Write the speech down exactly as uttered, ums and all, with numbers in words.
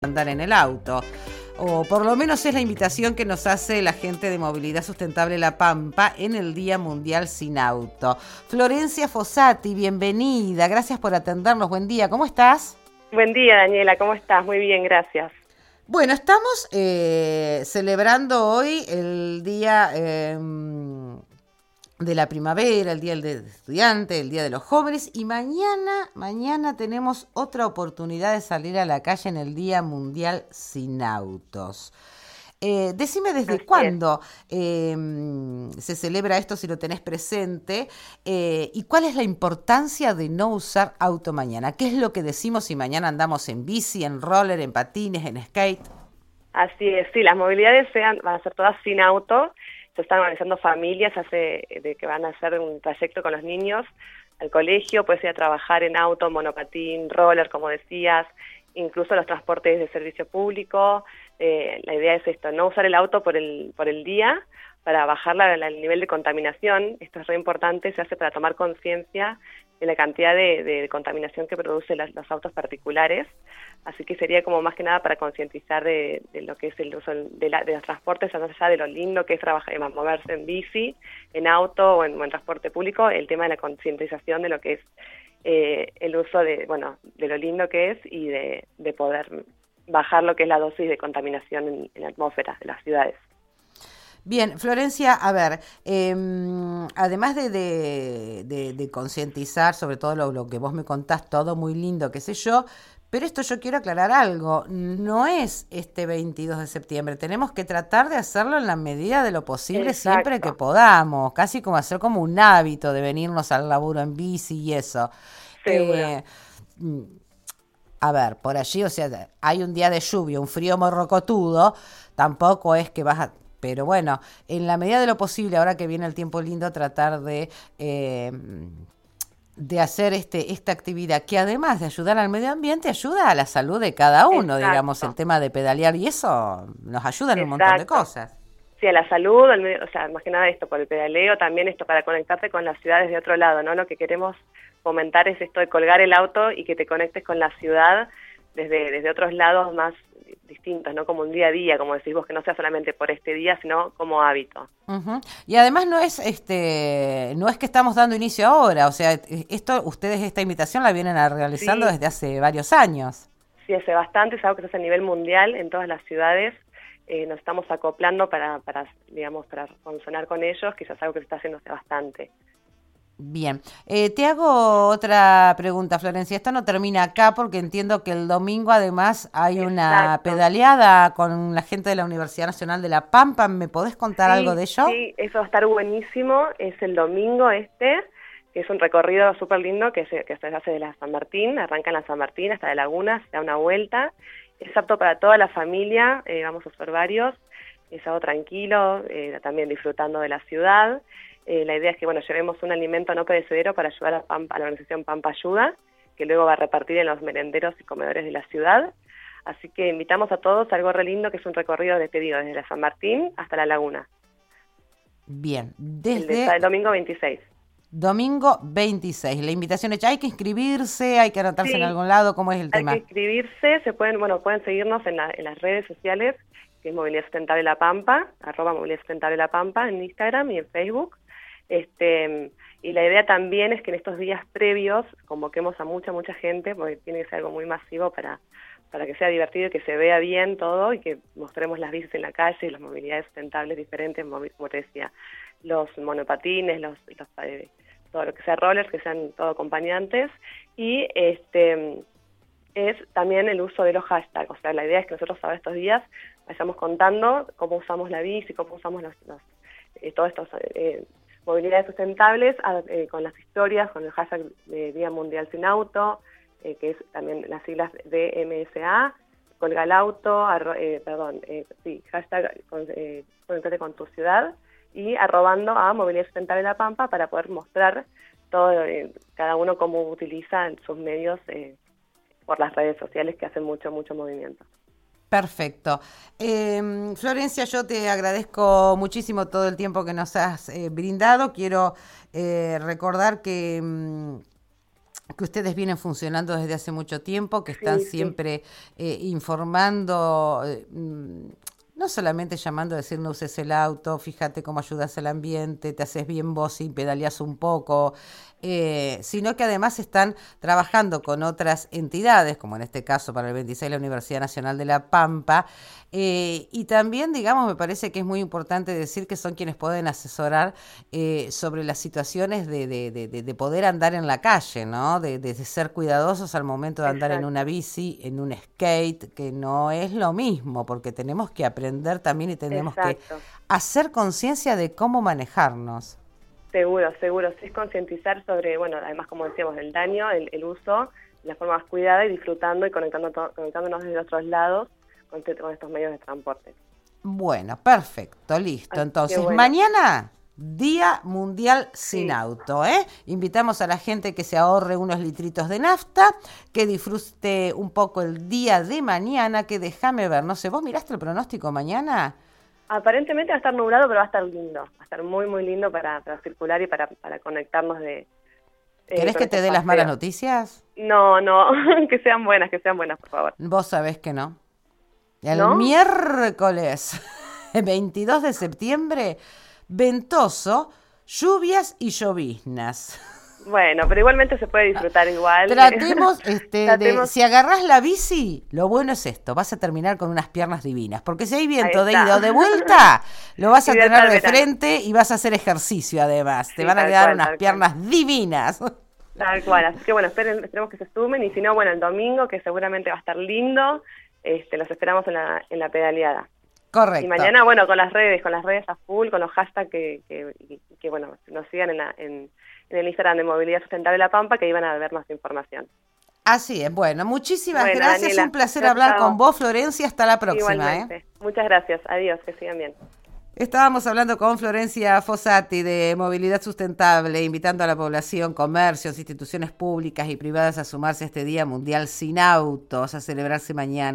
andar en el auto. O por lo menos es la invitación que nos hace la gente de Movilidad Sustentable La Pampa en el Día Mundial Sin Auto. Florencia Fossati, bienvenida. Gracias por atendernos. Buen día. ¿Cómo estás? Buen día, Daniela. ¿Cómo estás? Muy bien, gracias. Bueno, estamos eh, celebrando hoy el Día eh, de la Primavera, el Día del Estudiante, el Día de los Jóvenes, y mañana, mañana tenemos otra oportunidad de salir a la calle en el Día Mundial Sin Autos. Eh, decime desde Así cuándo eh, se celebra esto, si lo tenés presente, eh, y cuál es la importancia de no usar auto mañana. ¿Qué es lo que decimos si mañana andamos en bici, en roller, en patines, en skate? Así es, sí, las movilidades sean, van a ser todas sin auto. Se están organizando familias hace de que van a hacer un trayecto con los niños al colegio, puedes ir a trabajar en auto, monopatín, roller, como decías, incluso los transportes de servicio público. Eh, la idea es esto, no usar el auto por el por el día para bajar la, la, el nivel de contaminación. Esto es re importante, se hace para tomar conciencia de la cantidad de, de contaminación que producen las, los autos particulares. Así que sería como más que nada para concientizar de, de lo que es el uso de, la, de los transportes, más allá de lo lindo que es trabajar, moverse en bici, en auto o en, o en transporte público, el tema de la concientización de lo que es eh, el uso de, bueno, de lo lindo que es y de, de poder bajar lo que es la dosis de contaminación en, en la atmósfera de las ciudades. Bien, Florencia, a ver, eh, además de, de, de, de concientizar sobre todo lo, lo que vos me contás, todo muy lindo, qué sé yo, pero esto yo quiero aclarar algo, no es este veintidós de septiembre, tenemos que tratar de hacerlo en la medida de lo posible. Exacto. Siempre que podamos, casi como hacer como un hábito de venirnos al laburo en bici y eso. Eh, a ver, por allí, o sea, hay un día de lluvia, un frío morrocotudo, tampoco es que vas a... Pero bueno, en la medida de lo posible, ahora que viene el tiempo lindo, tratar de... Eh, de hacer este esta actividad que además de ayudar al medio ambiente ayuda a la salud de cada uno. Exacto. Digamos, el tema de pedalear y eso nos ayuda en Exacto. un montón de cosas. Sí, a la salud, al medio, o sea, más que nada esto por el pedaleo, también esto para conectarte con las ciudades de otro lado, ¿no? Lo que queremos fomentar es esto de colgar el auto y que te conectes con la ciudad desde, desde otros lados más distintos, ¿no? Como un día a día, como decís vos, que no sea solamente por este día, sino como hábito. Uh-huh. Y además no es este no es que estamos dando inicio ahora, o sea, esto ustedes esta invitación la vienen realizando sí. desde hace varios años. Sí, hace bastante, es algo que se hace a nivel mundial en todas las ciudades. Eh, nos estamos acoplando para, para, digamos, para consonar con ellos, que es algo que se está haciendo hace bastante. Bien, eh, te hago otra pregunta, Florencia. Esto no termina acá porque entiendo que el domingo además hay Exacto. una pedaleada con la gente de la Universidad Nacional de La Pampa. ¿Me podés contar sí, algo de ello? Sí, eso va a estar buenísimo. Es el domingo este, que es un recorrido súper lindo que se, que se hace de la San Martín, arranca en la San Martín hasta la Laguna, se da una vuelta. Es apto para toda la familia, eh, vamos a hacer varios. Es algo tranquilo, eh, también disfrutando de la ciudad. Eh, la idea es que bueno llevemos un alimento no perecedero para ayudar a, Pampa, a la organización Pampa Ayuda, que luego va a repartir en los merenderos y comedores de la ciudad. Así que invitamos a todos a algo re lindo, que es un recorrido de, te digo, desde la San Martín hasta la Laguna. Bien, desde... El, de, el domingo veintiséis. Domingo veintiséis, la invitación hecha, ¿hay que inscribirse? ¿Hay que anotarse sí, en algún lado? ¿Cómo es el hay tema? Hay que inscribirse, se pueden, bueno, pueden seguirnos en, la, en las redes sociales, que es Movilidad Sustentable La Pampa, arroba Movilidad Sustentable La Pampa, en Instagram y en Facebook. Este, y la idea también es que en estos días previos convoquemos a mucha, mucha gente, porque tiene que ser algo muy masivo para, para que sea divertido y que se vea bien todo y que mostremos las bicis en la calle y las movilidades sustentables diferentes, como te decía, los monopatines, los, los eh, todo lo que sea rollers, que sean todo acompañantes, y este es también el uso de los hashtags. O sea, la idea es que nosotros ahora estos días vayamos contando cómo usamos la bici, cómo usamos los, los eh, todos estos... Eh, movilidades sustentables eh, con las historias, con el hashtag de Día Mundial Sin Auto, eh, que es también las siglas de M S A, colga el auto, arro, eh, perdón, eh, sí, hashtag con, eh, conectate con tu ciudad, y arrobando a Movilidad Sustentable La Pampa para poder mostrar todo, eh, cada uno cómo utiliza sus medios eh, por las redes sociales, que hacen mucho, mucho movimiento. Perfecto. Eh, Florencia, yo te agradezco muchísimo todo el tiempo que nos has eh, brindado. Quiero eh, recordar que... que ustedes vienen funcionando desde hace mucho tiempo, que están Sí, sí. siempre eh, informando, eh, mm, no solamente llamando a decir no uses el auto, fíjate cómo ayudas al ambiente, te haces bien vos y pedaleás un poco, eh, sino que además están trabajando con otras entidades, como en este caso para el veintiséis la Universidad Nacional de La Pampa, eh, y también, digamos, me parece que es muy importante decir que son quienes pueden asesorar eh, sobre las situaciones de, de, de, de, poder andar en la calle, ¿no? De, de ser cuidadosos al momento de andar en Exacto. una bici, en un skate, que no es lo mismo, porque tenemos que aprender también y tenemos que Exacto. hacer conciencia de cómo manejarnos. Seguro, seguro. Sí, es concientizar sobre, bueno, además, como decíamos, el daño, el, el uso, la forma más cuidada y disfrutando y conectando to- conectándonos desde otros lados con, te- con estos medios de transporte. Bueno, perfecto, listo. Así que Entonces, bueno, mañana, Día Mundial Sin sí. Auto, ¿eh? Invitamos a la gente que se ahorre unos litritos de nafta, que disfrute un poco el día de mañana, que déjame ver, no sé, ¿vos miraste el pronóstico mañana? Aparentemente va a estar nublado, pero va a estar lindo. Va a estar muy, muy lindo para, para circular y para, para conectarnos de... Eh, ¿Querés con que estos te dé las paseos. malas noticias? No, no, que sean buenas, que sean buenas, por favor. Vos sabés que no. El ¿No? miércoles veintidós de septiembre, ventoso, lluvias y lloviznas. Bueno, pero igualmente se puede disfrutar igual. Tratemos, este, Tratemos... de, si agarrás la bici, lo bueno es esto, vas a terminar con unas piernas divinas, porque si hay viento de ida o de vuelta, lo vas a tener de frente y vas a hacer ejercicio además, sí, te van a quedar cual, unas piernas cual. divinas. Tal cual, así que bueno, esperen, esperemos que se sumen y si no, bueno, el domingo, que seguramente va a estar lindo, este, los esperamos en la, en la pedaleada. Correcto. Y mañana, bueno, con las redes, con las redes a full, con los hashtags que, que, que, que bueno, nos sigan en, la, en, en el Instagram de Movilidad Sustentable La Pampa, que iban a ver más información. Así es, bueno, muchísimas bueno, gracias, Daniela, un placer chao, hablar chao. con vos, Florencia, hasta la próxima. Igualmente, ¿eh? Muchas gracias, adiós, que sigan bien. Estábamos hablando con Florencia Fossati de Movilidad Sustentable, invitando a la población, comercios, instituciones públicas y privadas a sumarse a este Día Mundial Sin Autos, a celebrarse mañana.